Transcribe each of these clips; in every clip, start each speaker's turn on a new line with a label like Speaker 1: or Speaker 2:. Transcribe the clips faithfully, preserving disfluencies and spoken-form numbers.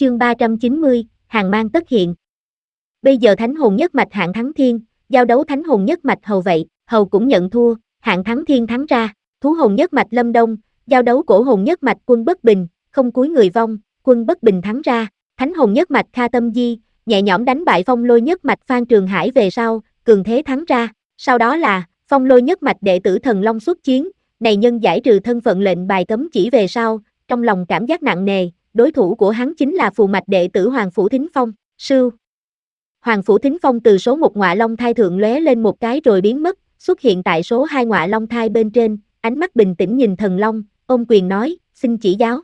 Speaker 1: Chương ba trăm chín mươi, hàng mang tất hiện. Bây giờ thánh hồn nhất mạch hạng thắng thiên, giao đấu thánh hồn nhất mạch hầu vậy, hầu cũng nhận thua, hạng thắng thiên thắng ra, thú hồn nhất mạch lâm đông, giao đấu cổ hồn nhất mạch quân bất bình, không cúi người vong, quân bất bình thắng ra, thánh hồn nhất mạch Kha Tâm Di, nhẹ nhõm đánh bại phong lôi nhất mạch Phan Trường Hải về sau, cường thế thắng ra, sau đó là, phong lôi nhất mạch đệ tử thần long xuất chiến, này nhân giải trừ thân phận lệnh bài cấm chỉ về sau, trong lòng cảm giác nặng nề, đối thủ của hắn chính là phù mạch đệ tử Hoàng Phủ Thính Phong, sưu. Hoàng Phủ Thính Phong từ số một ngọa long thai thượng lóe lên một cái rồi biến mất, xuất hiện tại số hai ngọa long thai bên trên, ánh mắt bình tĩnh nhìn thần long, ôm quyền nói, xin chỉ giáo.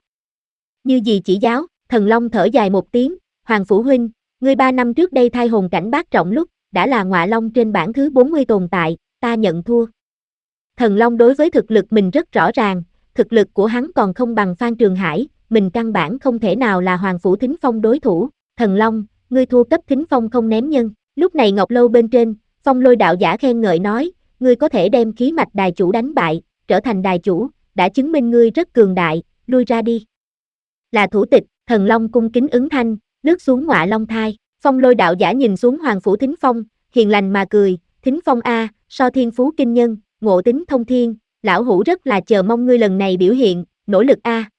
Speaker 1: Như gì chỉ giáo, thần long thở dài một tiếng, Hoàng Phủ huynh, ngươi ba năm trước đây thai hồn cảnh bát trọng lúc, đã là ngọa long trên bảng thứ bốn mươi tồn tại, ta nhận thua. Thần long đối với thực lực mình rất rõ ràng, thực lực của hắn còn không bằng Phan Trường Hải, mình căn bản không thể nào là Hoàng Phủ Thính Phong đối thủ, thần long, ngươi thua cấp Thính Phong không ném nhân, lúc này Ngọc Lâu bên trên, Phong Lôi đạo giả khen ngợi nói, ngươi có thể đem khí mạch đài chủ đánh bại, trở thành đài chủ, đã chứng minh ngươi rất cường đại, lui ra đi. Là thủ tịch, thần long cung kính ứng thanh, lướt xuống ngọa long thai, Phong Lôi đạo giả nhìn xuống Hoàng Phủ Thính Phong, hiền lành mà cười, Thính Phong a, so thiên phú kinh nhân, ngộ tính thông thiên, lão hủ rất là chờ mong ngươi lần này biểu hiện, nỗ lực a.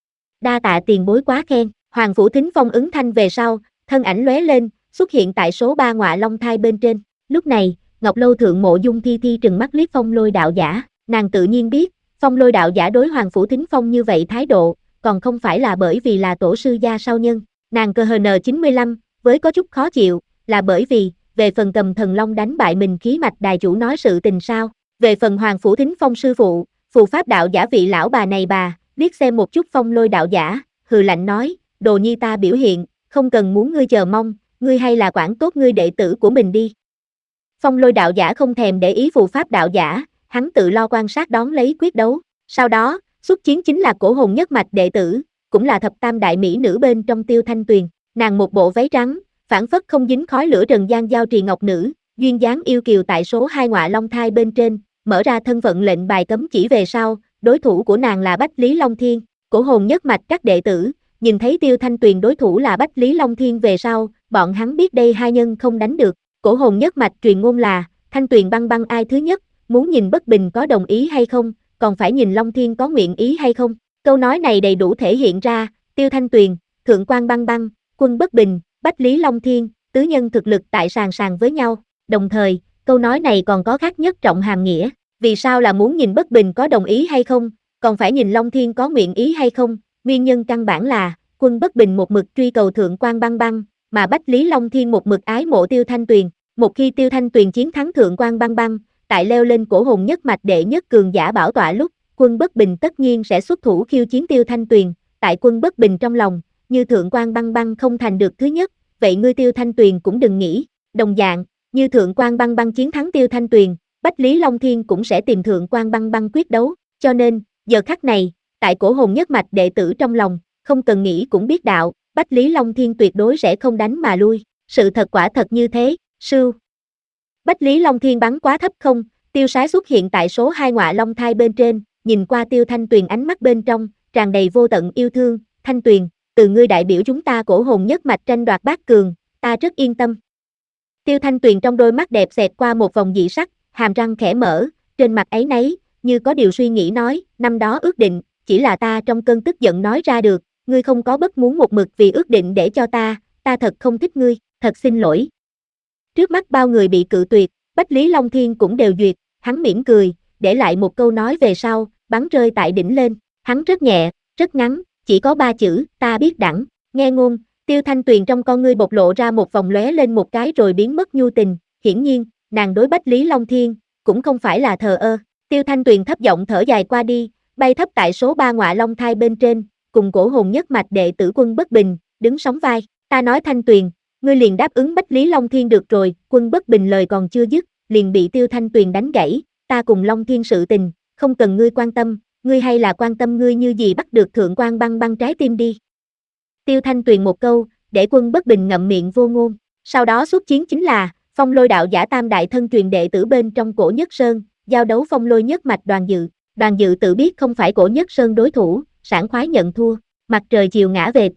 Speaker 1: Đa tạ tiền bối quá khen, Hoàng Phủ Thính Phong ứng thanh về sau, thân ảnh lóe lên, xuất hiện tại số ba ngọa long thai bên trên. Lúc này, Ngọc Lâu thượng Mộ Dung Thi Thi trừng mắt liếc Phong Lôi đạo giả, nàng tự nhiên biết, Phong Lôi đạo giả đối Hoàng Phủ Thính Phong như vậy thái độ, còn không phải là bởi vì là tổ sư gia sau nhân, nàng cơ hờ en chín mươi lăm, với có chút khó chịu, là bởi vì, về phần cầm thần long đánh bại mình khí mạch đài chủ nói sự tình sao, về phần Hoàng Phủ Thính Phong sư phụ, phù pháp đạo giả vị lão bà này bà, liếc xem một chút Phong Lôi đạo giả, hừ lạnh nói, đồ nhi ta biểu hiện, không cần muốn ngươi chờ mong, ngươi hay là quản tốt ngươi đệ tử của mình đi. Phong Lôi đạo giả không thèm để ý phù pháp đạo giả, hắn tự lo quan sát đón lấy quyết đấu, sau đó, xuất chiến chính là cổ hồn nhất mạch đệ tử, cũng là thập tam đại mỹ nữ bên trong Tiêu Thanh Tuyền, nàng một bộ váy trắng, phảng phất không dính khói lửa trần gian giao trì ngọc nữ, duyên dáng yêu kiều tại số hai ngọa long thai bên trên, mở ra thân phận lệnh bài cấm chỉ về sau, đối thủ của nàng là Bách Lý Long Thiên, cổ hồn nhất mạch các đệ tử, nhìn thấy Tiêu Thanh Tuyền đối thủ là Bách Lý Long Thiên về sau, bọn hắn biết đây hai nhân không đánh được, cổ hồn nhất mạch truyền ngôn là, Thanh Tuyền băng băng ai thứ nhất, muốn nhìn bất bình có đồng ý hay không, còn phải nhìn Long Thiên có nguyện ý hay không, câu nói này đầy đủ thể hiện ra, Tiêu Thanh Tuyền, Thượng quan băng băng, quân bất bình, Bách Lý Long Thiên, tứ nhân thực lực tại sàn sàn với nhau, đồng thời, câu nói này còn có khác nhất trọng hàm nghĩa, vì sao là muốn nhìn bất bình có đồng ý hay không, còn phải nhìn Long Thiên có nguyện ý hay không, nguyên nhân căn bản là, quân bất bình một mực truy cầu Thượng quan băng băng, mà Bách Lý Long Thiên một mực ái mộ Tiêu Thanh Tuyền, một khi Tiêu Thanh Tuyền chiến thắng Thượng quan băng băng, tại leo lên cổ hồn nhất mạch đệ nhất cường giả bảo tọa lúc, quân bất bình tất nhiên sẽ xuất thủ khiêu chiến Tiêu Thanh Tuyền, tại quân bất bình trong lòng, như Thượng quan băng băng không thành được thứ nhất, vậy ngươi Tiêu Thanh Tuyền cũng đừng nghĩ, đồng dạng, như Thượng quan băng băng chiến thắng Tiêu Thanh Tuyền, Bách Lý Long Thiên cũng sẽ tìm Thượng quan băng băng quyết đấu, cho nên, giờ khắc này, tại cổ hồn nhất mạch đệ tử trong lòng, không cần nghĩ cũng biết đạo, Bách Lý Long Thiên tuyệt đối sẽ không đánh mà lui, sự thật quả thật như thế, sưu. Bách Lý Long Thiên bắn quá thấp không, tiêu sái xuất hiện tại số hai ngọa long thai bên trên, nhìn qua Tiêu Thanh Tuyền ánh mắt bên trong, tràn đầy vô tận yêu thương, Thanh Tuyền, từ ngươi đại biểu chúng ta cổ hồn nhất mạch tranh đoạt bát cường, ta rất yên tâm. Tiêu Thanh Tuyền trong đôi mắt đẹp xẹt qua một vòng dị sắc, hàm răng khẽ mở, trên mặt ấy nấy, như có điều suy nghĩ nói, năm đó ước định, chỉ là ta trong cơn tức giận nói ra được, ngươi không có bất muốn một mực vì ước định để cho ta, ta thật không thích ngươi, thật xin lỗi. Trước mắt bao người bị cự tuyệt, Bách Lý Long Thiên cũng đều duyệt, hắn mỉm cười, để lại một câu nói về sau, bắn rơi tại đỉnh lên, hắn rất nhẹ, rất ngắn, chỉ có ba chữ, ta biết đẳng, nghe ngôn, Tiêu Thanh Tuyền trong con ngươi bộc lộ ra một vòng lóe lên một cái rồi biến mất nhu tình, hiển nhiên, nàng đối Bách Lý Long Thiên, cũng không phải là thờ ơ, Tiêu Thanh Tuyền thấp giọng thở dài qua đi, bay thấp tại số ba ngọa long thai bên trên, cùng cổ hồn nhất mạch đệ tử quân bất bình, đứng sóng vai, ta nói Thanh Tuyền, ngươi liền đáp ứng Bách Lý Long Thiên được rồi, quân bất bình lời còn chưa dứt, liền bị Tiêu Thanh Tuyền đánh gãy, ta cùng Long Thiên sự tình, không cần ngươi quan tâm, ngươi hay là quan tâm ngươi như gì bắt được Thượng quan băng băng trái tim đi. Tiêu Thanh Tuyền một câu, để quân bất bình ngậm miệng vô ngôn, sau đó xuất chiến chính là, Phong Lôi đạo giả tam đại thân truyền đệ tử bên trong cổ nhất sơn, giao đấu Phong Lôi nhất mạch Đoàn Dự, Đoàn Dự tự biết không phải cổ nhất sơn đối thủ, sảng khoái nhận thua, mặt trời chiều ngã về Tây,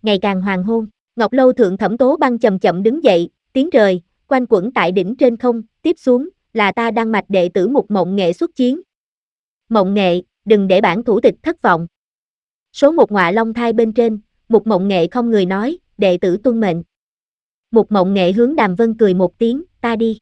Speaker 1: ngày càng hoàng hôn. Ngọc Lâu thượng Thẩm Tố Băng chậm chậm đứng dậy, tiếng rời, quanh quẩn tại đỉnh trên không, tiếp xuống, là ta đăng mạch đệ tử Mục Mộng Nghệ xuất chiến. Mộng Nghệ, đừng để bản thủ tịch thất vọng. Số một ngọa long thai bên trên, Mục Mộng Nghệ không người nói, đệ tử tuân mệnh. Mục Mộng Nghệ hướng Đàm Vân cười một tiếng, ta đi.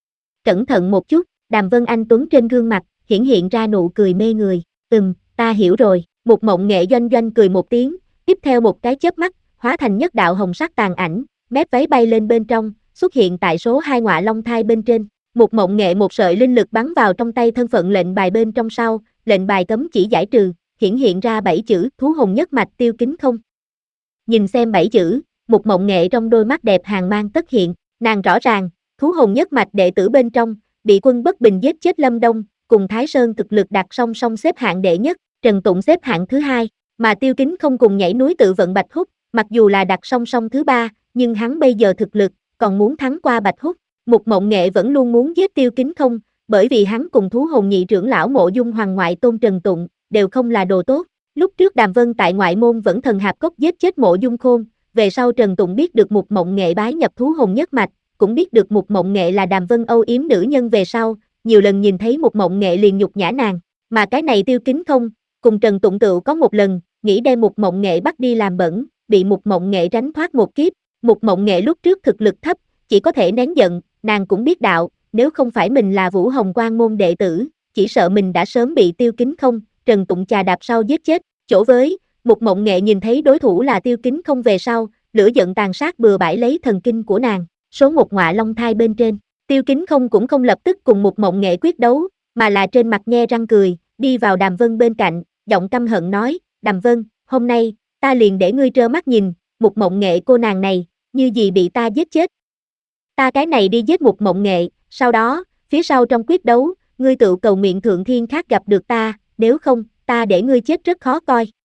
Speaker 1: Cẩn thận một chút, Đàm Vân anh tuấn trên gương mặt, hiển hiện ra nụ cười mê người, ừm, ta hiểu rồi. Mục Mộng Nghệ doanh doanh cười một tiếng, tiếp theo một cái chớp mắt, hóa thành nhất đạo hồng sắc tàn ảnh, mép váy bay lên bên trong, xuất hiện tại số hai ngọa long thai bên trên. Mục Mộng Nghệ một sợi linh lực bắn vào trong tay thân phận lệnh bài bên trong sau, lệnh bài cấm chỉ giải trừ, hiển hiện ra bảy chữ thú hồn nhất mạch tiêu kính không. Nhìn xem bảy chữ, Mục Mộng Nghệ trong đôi mắt đẹp hàng mang tất hiện, nàng rõ ràng, thú hồn nhất mạch đệ tử bên trong, bị Quân Bất Bình giết chết Lâm Đông, cùng Thái Sơn thực lực đặt song song xếp hạng đệ nhất, Trần Tụng xếp hạng thứ hai, mà Tiêu Kính không cùng nhảy núi tự vận Bạch Húc, mặc dù là đặt song song thứ ba, nhưng hắn bây giờ thực lực, còn muốn thắng qua Bạch Húc. Mục Mộng Nghệ vẫn luôn muốn giết Tiêu Kính không, bởi vì hắn cùng thú hồn nhị trưởng lão Mộ Dung Hoàng ngoại tôn Trần Tụng, đều không là đồ tốt. Lúc trước Đàm Vân tại ngoại môn vẫn thần hạp cốc giết chết Mộ Dung Khôn, về sau Trần Tụng biết được Mục Mộng Nghệ bái nhập thú hồn nhất mạch, cũng biết được Mục Mộng Nghệ là Đàm Vân âu yếm nữ nhân về sau, nhiều lần nhìn thấy Mục Mộng Nghệ liền nhục nhã nàng, mà cái này Tiêu Kính không, cùng Trần Tụng tựu có một lần, nghĩ đem Mục Mộng Nghệ bắt đi làm bẩn, bị Mục Mộng Nghệ tránh thoát một kiếp. Mục Mộng Nghệ lúc trước thực lực thấp, chỉ có thể nén giận, nàng cũng biết đạo, nếu không phải mình là Vũ Hồng Quan môn đệ tử, chỉ sợ mình đã sớm bị Tiêu Kính không, Trần Tụng chà đạp sau giết chết. Chỗ với, Mục Mộng Nghệ nhìn thấy đối thủ là Tiêu Kính không về sau, lửa giận tàn sát bừa bãi lấy thần kinh của nàng. Số một ngọa long thai bên trên, Tiêu Kính không cũng không lập tức cùng Mục Mộng Nghệ quyết đấu, mà là trên mặt nhe răng cười, đi vào Đàm Vân bên cạnh, giọng căm hận nói, Đàm Vân, hôm nay, ta liền để ngươi trơ mắt nhìn, Mục Mộng Nghệ cô nàng này, như gì bị ta giết chết. Ta cái này đi giết Mục Mộng Nghệ, sau đó, phía sau trong quyết đấu, ngươi tự cầu nguyện thượng thiên khác gặp được ta, nếu không, ta để ngươi chết rất khó coi.